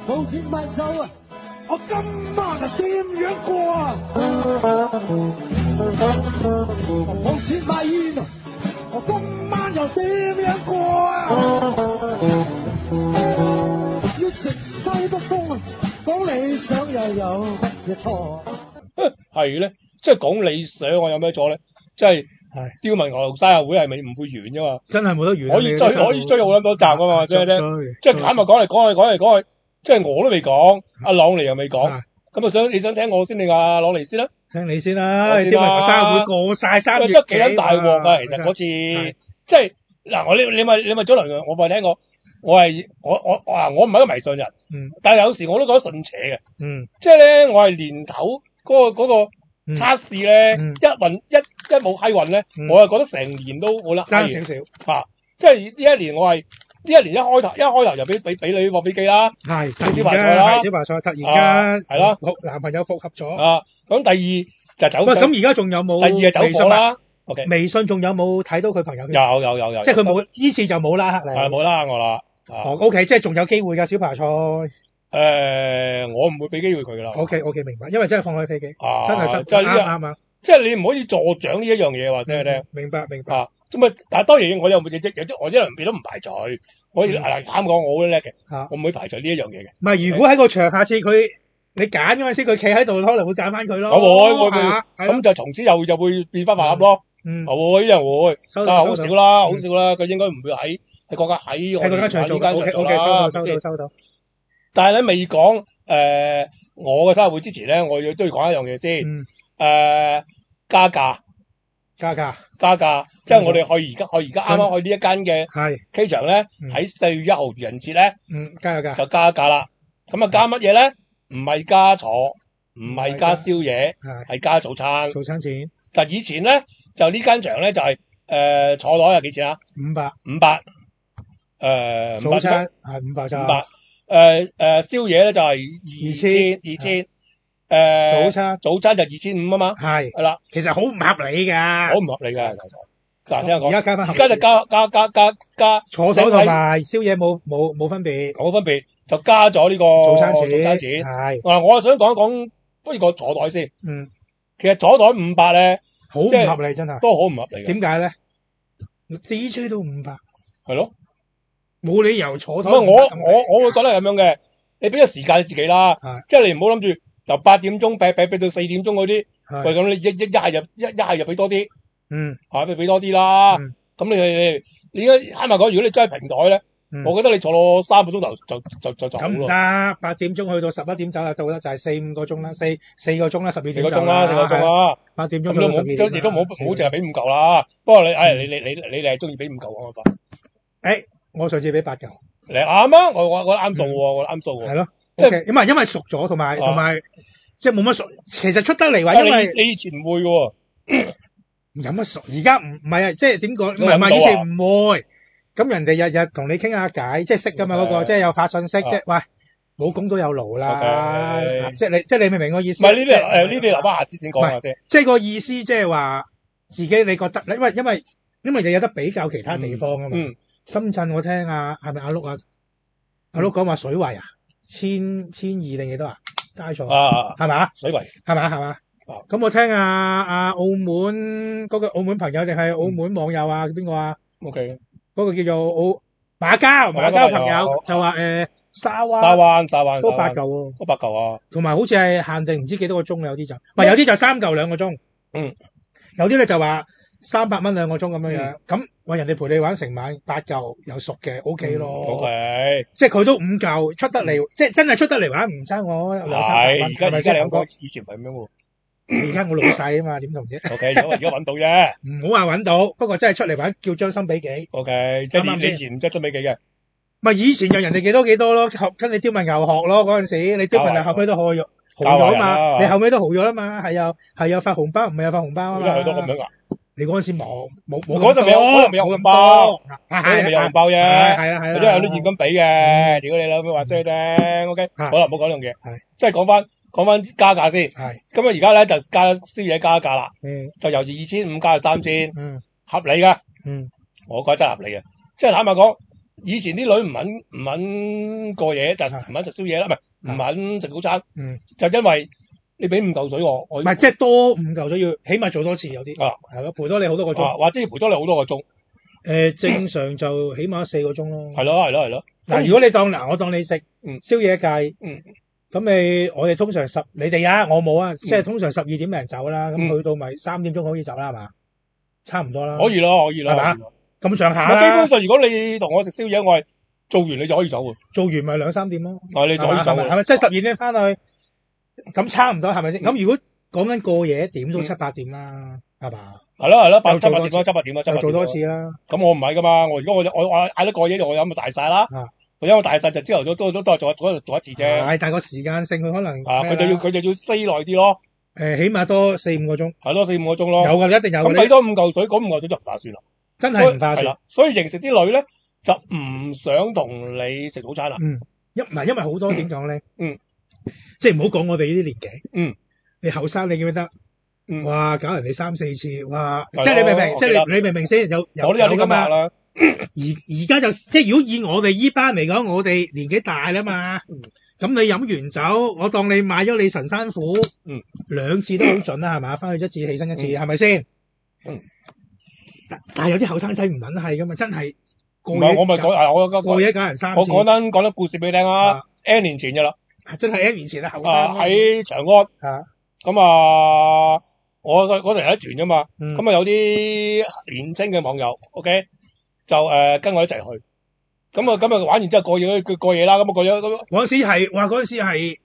冇錢買酒啊！我今晚啊點樣過啊？冇錢買煙啊！我今晚又點樣過啊？要食西北風啊！講理想又有乜嘢錯？ 係咧，即係講理想，我有咩錯咧？即係刁民牛生日會係咪唔會完啫嘛？ 真係冇得完。 可以追好撚多集噶嘛？即係咧，即係坦白講嚟講去，即係我都未講，阿朗尼又未講，咁你想聽我先定阿朗尼先啦？ 聽你先啦，刁民牛生日會過晒3月幾， 真幾撚大鑊啊！其實嗰次即係嗱，你咪早輪我咪聽過，我唔係一個迷信人，但係有時我都覺得順邪嘅，即係咧我係年頭嗰個測試咧，一冇閪運咧，我就覺得成年都冇得爭少少即係呢一年我係呢一年一開頭就俾你落飛機啦， 係小白菜啦， 小白菜突然間係啦， 男朋友復合咗咁第二就走。喂， 咁而家仲有冇？ 第二就走火啦。OK， 微信仲有冇睇到佢朋友圈？ 有， 即係佢冇呢次就冇啦，黑你。 係冇啦我啦。 OK， 即係仲有機會㗎小白菜。 我唔會俾機會佢㗎啦。 OK， 明白，因為真係放開飛機，真係啱啊！ 即係你唔可以助長呢一樣嘢或者係咧。 明白。 咁但係當然我有一兩邊都唔排除。我啱講我好叻嘅，我唔會排除呢一樣嘢嘅。 唔係，如果喺個場下次你揀嗰陣時，佢企喺度，可能會揀翻佢咯。 我會，咁就從此又會變翻飯盒咯。會呢樣會，但係好少啦，佢應該唔會喺國家喺我哋場做啦。 收到。 但係咧未講我嘅生日會之前咧，我都要講一樣嘢先。加價，即係我哋去而家啱啱去呢一間嘅機場咧，喺4月1號愚人節咧， 加價就加價啦。咁啊加乜嘢咧？唔係加坐，唔係加宵夜，係加早餐。 早餐錢。 但以前咧就呢間場咧就係坐台係幾錢啊？500。 早餐係500咋。 500。宵夜咧就係2000。早餐就2500啊嘛。係啦， 其實好唔合理㗎。 好唔合理㗎。嗱，聽我講。 而家加就加坐台同埋宵夜冇分別。 冇分別。就加咗呢個早餐錢。 係。我想講一講，不如個坐台先。其實坐台500咧， 好唔合理真係。 都好唔合理嘅。 點解咧？DJ 都500。 係咯。 冇理由坐台。 我會覺得係咁樣嘅。你俾個時間你自己啦。即係你唔好諗住由8點鐘俾到4點鐘嗰啲。喂，咁你一係就俾多啲。俾多啲啦。咁你而家慳埋講，如果你真係平台咧。我覺得你坐到3個鐘頭就走咁唔得，8點鐘去到11點走就到啦，就係4-5個鐘啦，4個鐘啦，12點 4個鐘啦，4個鐘啦 ，8點鐘到12點。 亦都冇淨係俾5嚿啦。不過你係中意俾5嚿我覺得。 我上次俾8嚿。 你啱啊！我啱數喎，我啱數喎。 係咯，即係因為熟咗，同埋即係冇乜熟。其實出得嚟話，因為你以前唔會喎。 有乜熟？而家唔係啊，即係點講？唔係以前唔會。咁人哋日日同你傾下偈，即係識噶嘛嗰個，即係有發信息，即係喂，冇工都有勞啦，即係你明唔明我意思？ 唔係呢啲留翻下次先講下啫。 即係個意思，即係話自己你覺得，因為你有得比較其他地方啊嘛。深圳我聽係咪阿碌啊？阿碌講話水圍啊，1200定幾多啊？齋錯係咪？水圍係嘛？咁我聽澳門嗰個澳門朋友定係澳門網友啊？邊個啊 ？OK。 嗰個叫做馬交朋友就話沙灣都8嚿喎， 都8嚿啊， 同埋好似係限定唔知幾多個鐘，有啲就有啲就3嚿2個鐘，有啲咧就話300蚊2個鐘咁樣樣，咁喂人哋陪你玩成晚8嚿又熟嘅 OK 咯，OK，即係佢都5嚿出得嚟，即係真係出得嚟玩唔差我200-300蚊， 而家你咁講，以前唔係咁樣喎。 而家我老細啊嘛，點同啫 ？OK，而家揾到啫， 唔好話揾到，不過真係出嚟玩叫將心比己。 OK，即係你以前唔將心比己嘅。 咪以前就人哋幾多咯，跟你刁民牛學咯嗰陣時，你刁民牛後尾都豪咗嘛，你後尾都豪咗啦嘛，係有發紅包，唔係有發紅包啊嘛。 係都咁樣噶？ 你嗰陣時冇嗰陣未有紅包，嗰陣未有紅包啫。係啦，或者有啲現金俾嘅。如果你諗佢話即係聽 OK， 好啦，唔好講呢樣嘢，即係講翻加價先。係。咁啊，而家咧就加宵夜加價啦。就由2500加到3000。合理㗎。我覺得真係合理嘅。即係坦白講， 以前啲女唔肯過夜，就唔肯食宵夜啦，唔肯食早餐，就因為你俾5嚿水我唔係即係多5嚿水要起碼做多次有啲，係咯，陪多你好多個鐘， 或者要陪多你好多個鐘。 正常就起碼4個鐘咯。 係咯。 嗱，如果你我當你食宵夜計，咁我哋通常你哋啊，我冇啊，即係通常12點零走啦，咁去到咪3點鐘可以走啦，係嘛？差唔多啦。 可以咯，係嘛？ 咁上下啦。 基本上如果你同我食宵夜，我係做完你就可以走喎。 做完咪2、3點咯。 你就可以走。 係咪？即係12點翻去，咁差唔多係咪先？咁如果講緊過夜點都7、8點啦，係嘛？ 係咯，7、8點啦， 做多次啦。 咁我唔係噶嘛，我如果我嗌得過夜，我飲咪大晒啦。我飲到大晒就朝頭早都係做一次啫。 但係個時間性佢可能佢就要 stay 耐啲咯。 起碼多4、5個鐘。 係咯，4、5個鐘咯。 有㗎，一定有。 咁俾多5嚿水，嗰5嚿水就唔划算啦。 真係唔划算。係啦， 所以形成啲女咧就唔想同你食早餐啦。 因為好多點講咧？即係唔好講我哋呢啲年紀。你後生你記唔記得？哇！搞人哋3、4次，哇！即係你明唔明？即係你明唔明先？有㗎嘛？而家就即係如果以我哋依班嚟講，我哋年紀大啦嘛。咁你飲完酒，我當你買咗你神山虎，2次都好準啦，係嘛？翻去1次，起身1次，係咪先？但係有啲後生仔唔撚係㗎嘛，真係過夜。我咪講過夜搞人3次。 我講得故事俾你聽啊！N 年前㗎啦， 真係 N 年前啦，後生。 喺長安。咁我嗰陣有一團㗎嘛，咁有啲年青嘅網友 ，OK， 就跟我一齊去，咁玩完之後過夜啦，咁過咗嗰陣時係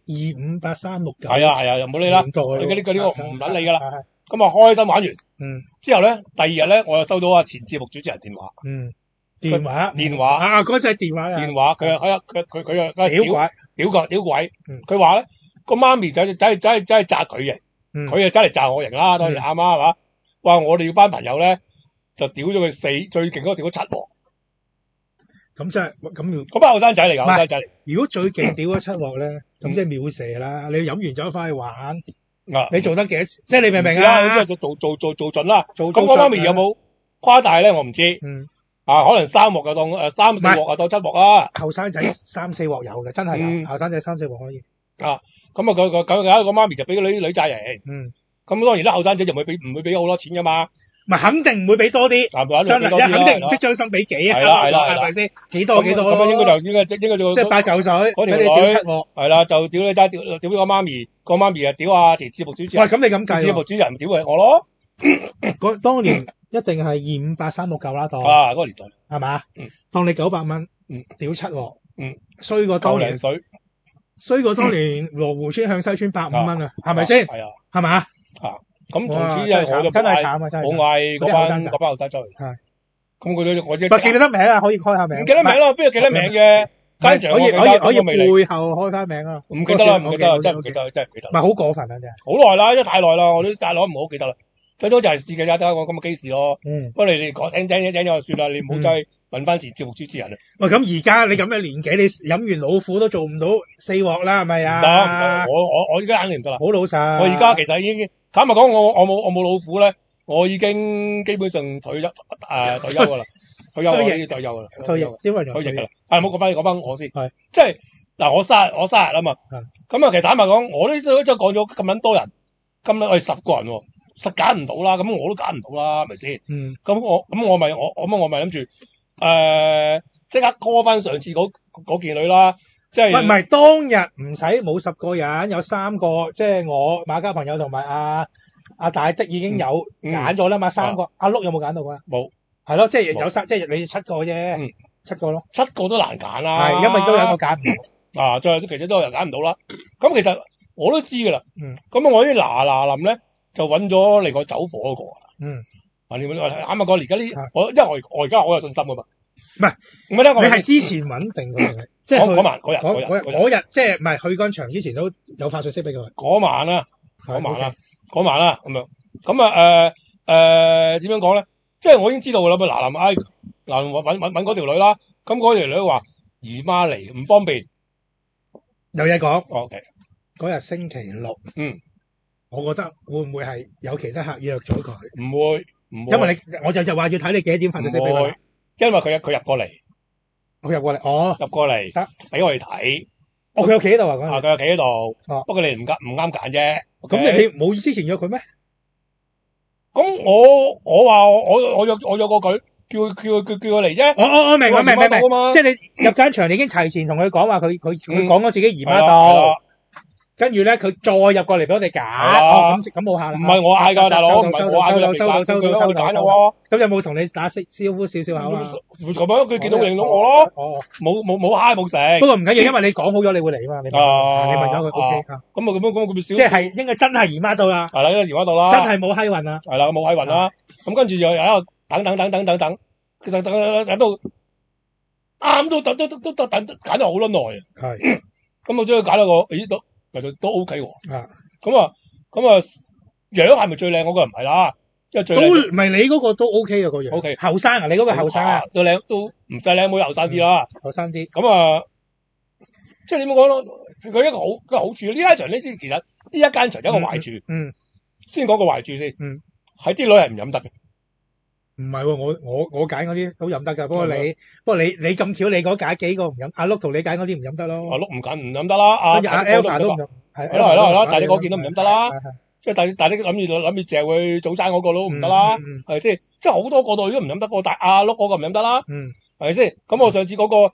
25836九， 係啊，又冇理啦，呢個唔撚理㗎啦，咁開心玩完，之後咧第2日咧我又收到前節目主持人電話，電話嗰陣係電話， 佢屌鬼，佢話咧個媽咪走去炸佢嘅。佢就走嚟炸我型啦，當然啱啊，係嘛？哇！我哋班朋友咧就屌咗佢4，最勁嗰個屌咗7鑊。 咁真係咁要嗰班後生仔嚟㗎，後生仔嚟。 如果最勁屌咗7鑊咧，咁即係秒射啦！你飲完酒翻去玩，你做得幾多？即係你明唔明啊？ 即係做盡啦。咁我媽咪有冇誇大咧？我唔知。可能3鑊就當3、4鑊就當7鑊啦。 後生仔3、4鑊有嘅，真係有。後生仔3、4鑊可以。 咁個媽咪就俾個女債型，咁當然啦，後生仔就唔會俾好多錢噶嘛， 咪肯定唔會俾多啲，真係肯定唔識將心比己啊，係咪先？幾多咯？ 咁應該就即係8嚿水， 嗰條女7鑊，係啦，就屌你債，屌個媽咪，個媽咪啊屌啊前節目主持人， 喂，咁你咁計， 節目主持人屌我咯， 當年一定係25836嚿啦，當嗰個年代係嘛？當你900蚊，屌7鑊，衰過當年水。衰過當年羅湖村向西村150蚊啊，係咪先？係啊，係嘛？ 咁從此我就真係慘啊！真係我嗌嗰班後生出去。係。咁我即係記得名啊，可以開下名。 唔記得名咯，邊度記得名嘅？可以背後開翻名啊！ 唔記得啦，真係唔記得，真係唔記得。 唔係好過分啊！真係。 好耐啦，真係太耐啦，我都太耐唔好記得啦。最多就係試嘅啫，得我咁嘅機事咯。不過你哋講聽咗就算啦，你唔好再問翻前節目主持人啦。 喂，咁而家你咁嘅年紀，你飲完老虎都做唔到4鑊啦，係咪啊？ 唔得，我而家肯定唔得啦。 好老實。 我而家其實已經坦白講，我冇老虎咧，我已經基本上退休㗎啦。退休㗎啦。 退休㗎啦。 唔好講翻我先。係。即係嗱，我生日啊嘛。咁啊，其實坦白講，我呢都真係講咗咁撚多人，咁我哋10個人喎。實揀唔到啦，咁我都揀唔到啦，係咪先？咁我咪諗住即刻 call 翻上次嗰件女啦，即係唔係當日唔使冇10個人，有3個，即係我馬家朋友同埋阿大的已經有揀咗啦嘛，3個，阿碌有冇揀到啊？ 冇， 係咯，即係有即係你7個啫，7個咯 ，7個都難揀啦， 係因為都有一個揀唔到， 最後其實都有人揀唔到啦。咁其實我都知㗎啦，咁我啲嗱臨咧。就揾咗嚟個走火嗰個你啱啱講而家呢？因為我而家好有信心噶嘛。唔係，你係之前穩定嘅，即係嗰日， 即係唔係去嗰場之前都有發信息俾佢。 嗰晚啦，咁樣。咁點樣講咧？即係我已經知道㗎啦。嗱揾嗰條女啦。咁嗰條女話姨媽嚟唔方便， 有嘢講。 OK， 嗰日星期6。我覺得會唔會係有其他客約咗佢？ 唔會， 因為我就話要睇你幾點發信息俾佢。 因為佢入過嚟， 我入過嚟， 入過嚟得俾我哋睇。 佢有企喺度啊，嗰陣。 佢有企喺度。不過你唔啱揀啫。咁你冇之前約佢咩？ 咁我話我約過佢，叫佢嚟啫。 我明，即係你入間場，你已經提前同佢講話，佢講咗自己姨媽度。跟住咧，佢再入過嚟俾我哋揀。咁冇下啦。 唔係我嗌㗎，大佬，唔係我嗌佢收到揀咯。咁有冇同你打招呼少少口啊？ 咁樣佢見到認到我咯。冇嗨冇食。 不過唔緊要，因為你講好咗你會嚟啊嘛。你問咗佢 OK。 咁佢少。 即係應該真係姨媽到啦。 係啦，姨媽到啦。 真係冇閪運啊。 係啦，冇閪運啦。咁跟住又喺度等，其實等到啱都等揀咗好撚耐啊。 係。 咁我將佢揀咗個，咦都 OK 喎。咁啊，樣係咪最靚嗰個唔係啦，因為最靚都唔係你嗰個都 OK 嘅個樣。 OK。 後生啊，你嗰個後生啊。 都靚，都唔使靚妹後生啲啦。 後生啲。 咁啊，即係點講咯？佢一個好處，呢一場呢先其實呢一間場有一個壞處。先講個壞處先。係啲女係唔飲得嘅。 唔係喎，我揀嗰啲都飲得㗎。不過你咁巧，你嗰揀幾個唔飲，阿碌同你揀嗰啲唔飲得咯。 阿碌唔飲得啦。 跟住阿 Elva 都唔飲。 係咯，但係你嗰件都唔飲得啦。即係但係你諗住嚼佢早餐嗰個都唔得啦。係咪先？即係好多個隊都唔飲得過，但係阿碌嗰個唔飲得啦。係咪先？咁我上次嗰個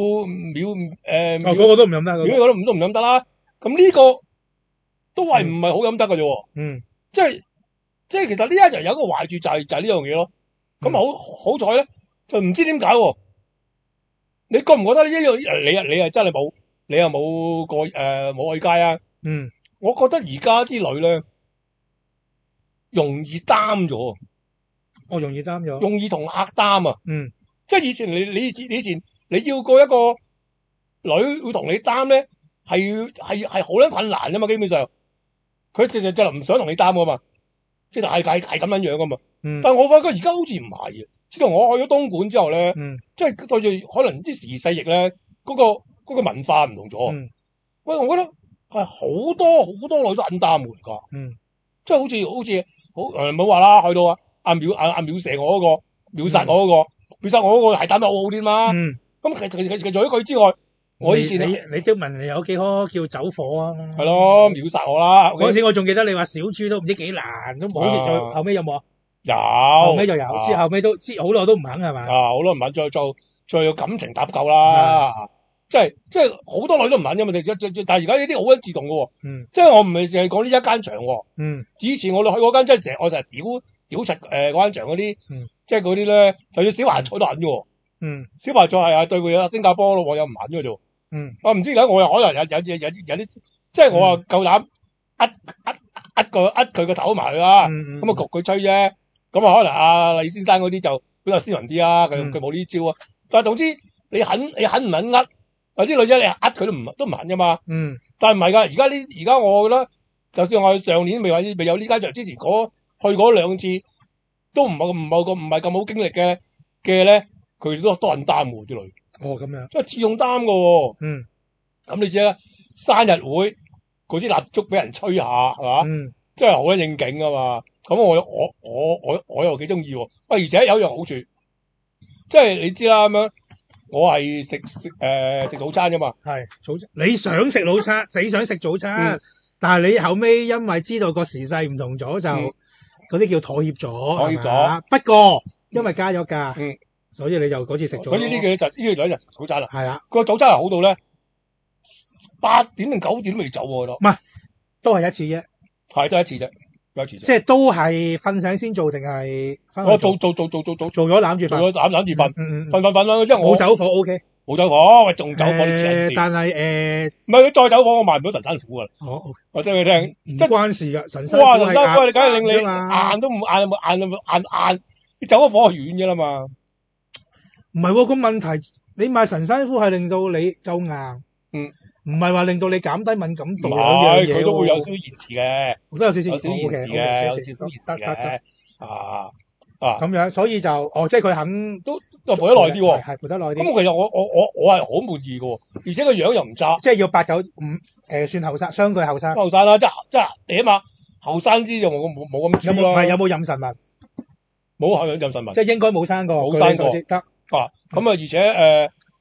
嗰個都唔飲得。 嗰個都唔飲得啦。咁呢個都係唔係好飲得㗎啫。即係其實呢一場有一個壞處就係呢樣嘢咯。咁好彩咧，就唔知點解喎。你覺唔覺得呢一樣？你係真係冇，你又冇過冇去街啊？我覺得而家啲女咧容易擔咗。 容易擔咗。 容易同客擔啊。即係以前你以前你要過一個女會同你擔咧，係好撚困難㗎嘛。基本上佢就唔想同你擔㗎嘛。即係係咁樣樣㗎嘛。但係我發覺而家好似唔係嘅。自從我去咗東莞之後咧，即係對住可能啲時勢易咧，嗰個文化唔同咗。喂，我覺得係好多女都肯擔㗎而家。即係好似唔好話啦，去到阿秒射我嗰個，秒殺我嗰個係擔得好好啲嘛。咁其實除咗佢之外，我以前你都問你有幾可叫走火啊？ 係咯，秒殺我啦。 嗰陣時我仲記得你話小豬都唔知幾難，都冇好似再後尾有冇啊？ 有， 後尾就有，之後尾都知好耐都唔肯係嘛？ 好耐唔肯，再有感情搭救啦。即係好多女都唔肯㗎嘛。但係而家呢啲好鬼自動㗎喎。即係我唔係淨係講呢一間場。以前我哋去嗰間我成日屌柒嗰間場嗰啲，即係嗰啲咧，就算小華菜都肯㗎喎。小華菜係啊，對佢新加坡咯，我又唔肯㗎啫。我唔知而家我又可能有啲，即係我啊夠膽佢個頭埋去啦。咁啊焗佢吹啫。咁啊可能阿李先生嗰啲就比較斯文啲啊。佢冇呢招啊。但係總之你肯唔肯有啲女仔你佢都唔肯㗎嘛。但係唔係㗎，而家我覺得，就算我上年未有呢間場之前去嗰兩次，都唔係咁好經歷嘅咧，佢都肯擔喎啲女。 咁樣。即係自動擔㗎喎。咁你知啦，生日會嗰啲蠟燭俾人吹下係嘛？真係好應景㗎嘛。咁我又幾中意喎。而且有一樣好處，即係你知啦咁樣。我係食早餐㗎嘛。 係早餐，你想食早餐，死想食早餐，但係你後尾因為知道個時勢唔同咗，就嗰啲叫妥協咗。不過因為加咗價，所以你就嗰次食咗。 所以呢個就係早餐啦。 係啊， 個早餐係好到咧8點定9點都未走喎都。 唔係，都係一次啫。 係都係一次啫。即係都係瞓醒先做定係？ 我做咗攬住瞓。做咗攬住瞓啦，因為我冇走火 OK。 冇走火，喂仲走火啲黐線。 但係唔係佢再走火，我賣唔到神山虎㗎啦。我真係聽， 唔關事㗎。神山虎你梗係令你硬都唔硬，你走咗火係軟㗎啦嘛。 唔係喎，個問題你賣神山虎係令到你夠硬。唔係話令到你減低敏感度兩樣嘢， 佢都會有少少延遲嘅， 都有少少延遲嘅，有少少延遲嘅， 咁樣，所以就即係佢肯都陪得耐啲喎， 係陪得耐啲。 咁其實我係好滿意嘅，而且個樣又唔差， 即係要8、9、5算後生，相對後生。 後生啦，即係你起碼後生啲就冇咁豬咯。 有冇妊娠紋？冇妊娠紋， 即係應該冇生過。 冇生過。得咁而且冇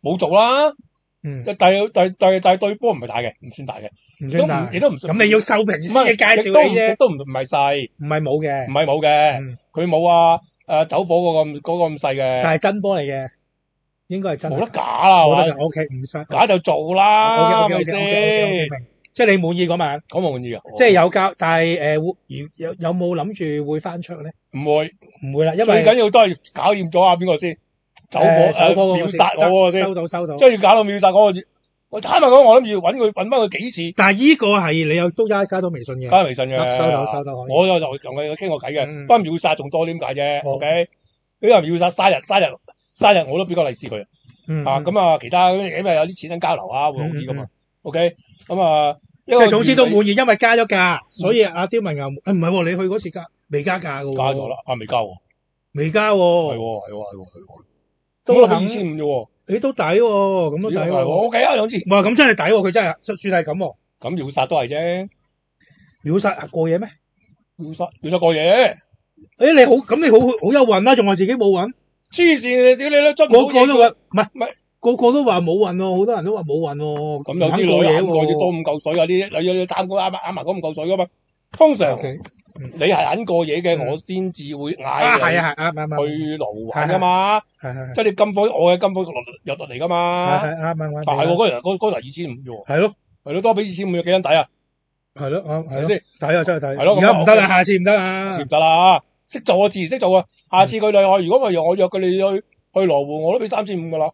冇做啦。但係對波唔係大嘅，唔算大嘅， 唔算大， 亦都唔算。 咁你要受平先嘅介紹你啫， 都唔係細， 唔係冇嘅， 唔係冇嘅，佢冇走火嗰個咁細嘅， 但係真波嚟嘅，應該係真， 冇得假啦， 冇得假 ，OK 唔使， 假就做啦， 係咪先？即係你滿意嗰晚， 我滿意啊， 即係有交，但係有冇諗住會翻桌咧？ 唔會啦， 因為最緊要都係搞掂咗邊個先。走火秒殺我嗰個先， 收到， 即係要搞到秒殺嗰個。我坦白講，我諗住搵翻佢幾次。 但係呢個係你有都加到微信嘅， 加微信嘅， 收到。我就同佢傾過偈嘅，不過秒殺仲多點解啫 ？OK，呢個秒殺生日我都俾個利是佢。咁啊，其他因為有啲錢交流啊，會好啲噶嘛。OK，咁啊， 即係總之都滿意，因為加咗價，所以阿刁文牛唔係你去嗰次未加價噶喎。 加咗啦，未加喎。 未加喎。 係。 都肯2,500啫喎， 你都抵喎，咁都抵喎。 OK 啊，總之。 哇，咁真係抵喎，佢真係算係咁喎。 咁秒殺都係啫。 秒殺過夜咩？ 秒殺過夜。 你好有運啦，仲話自己冇運。 黐線，屌你啦，真個個都話唔係，個個都話冇運喎，好多人都話冇運喎。 咁有啲女啱過多5嚿水啊，啲有貪過啱埋嗰5嚿水噶嘛。通常。你係肯過夜嘅，我先至會嗌你去羅湖玩噶嘛，即係你金科，我嘅金科入落嚟噶嘛，係喎，嗰日2,500啫喎，係咯，多俾2,500幾人抵啊，係咯，係咪先？抵啊，真係抵，係咯，而家唔得啦，下次唔得啦，唔得啦，識做我自然識做啊，下次佢哋如果我約佢哋去羅湖，我都俾3,500噶啦，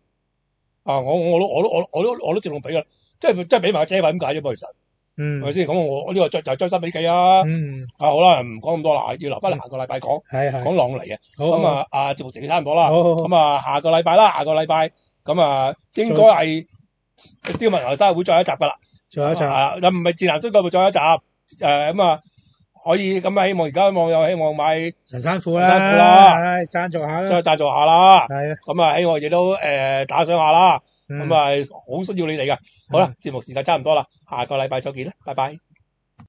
我都自動俾噶啦，即係俾埋遮位咁解啫噃，其實。係咪先？咁我呢個就係將心比己啊！好啦，唔講咁多啦，要留翻下個禮拜講，講朗尼嘅。咁節目時間差唔多啦。咁下個禮拜咁應該係刁文牛生日會再一集噶啦。再一集唔係智南追究會再一集。可以咁希望而家網友希望買神山褲啦，贊助下啦，再贊助下啦。咁希望亦都打賞下啦。咁好需要你哋噶。好啦，節目時間差唔多啦，下個禮拜再見啦，拜拜。